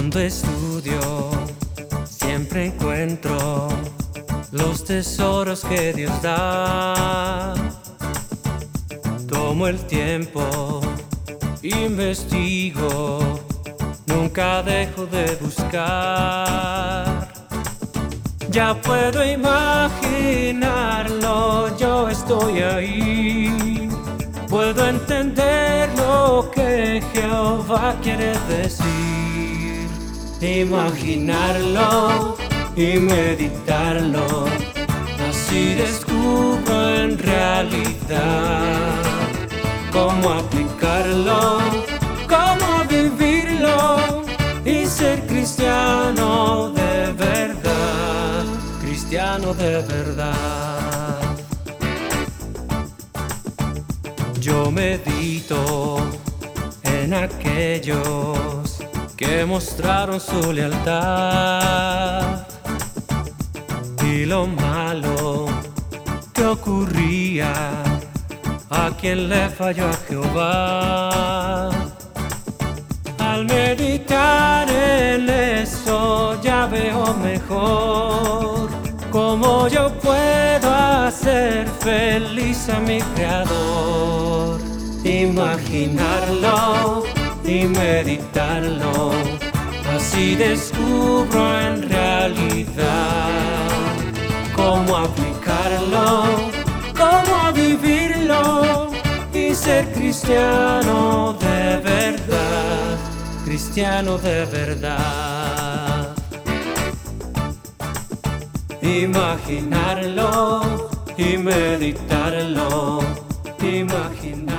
Cuando estudio, siempre encuentro los tesoros que Dios da. Tomo el tiempo, investigo, nunca dejo de buscar. Ya puedo imaginarlo, yo estoy ahí. Puedo entender lo que Jehová quiere decir. Imaginarlo y meditarlo, así descubro en realidad cómo aplicarlo, cómo vivirlo y ser cristiano de verdad, cristiano de verdad. Yo medito en aquellos que mostraron su lealtad y lo malo que ocurría a quien le falló a Jehová. Al meditar en eso ya veo mejor cómo yo puedo hacer feliz a mi Creador. Imaginarlo y meditarlo, así descubro en realidad cómo aplicarlo, cómo vivirlo y ser cristiano de verdad, cristiano de verdad. Imaginarlo y meditarlo, imaginarlo.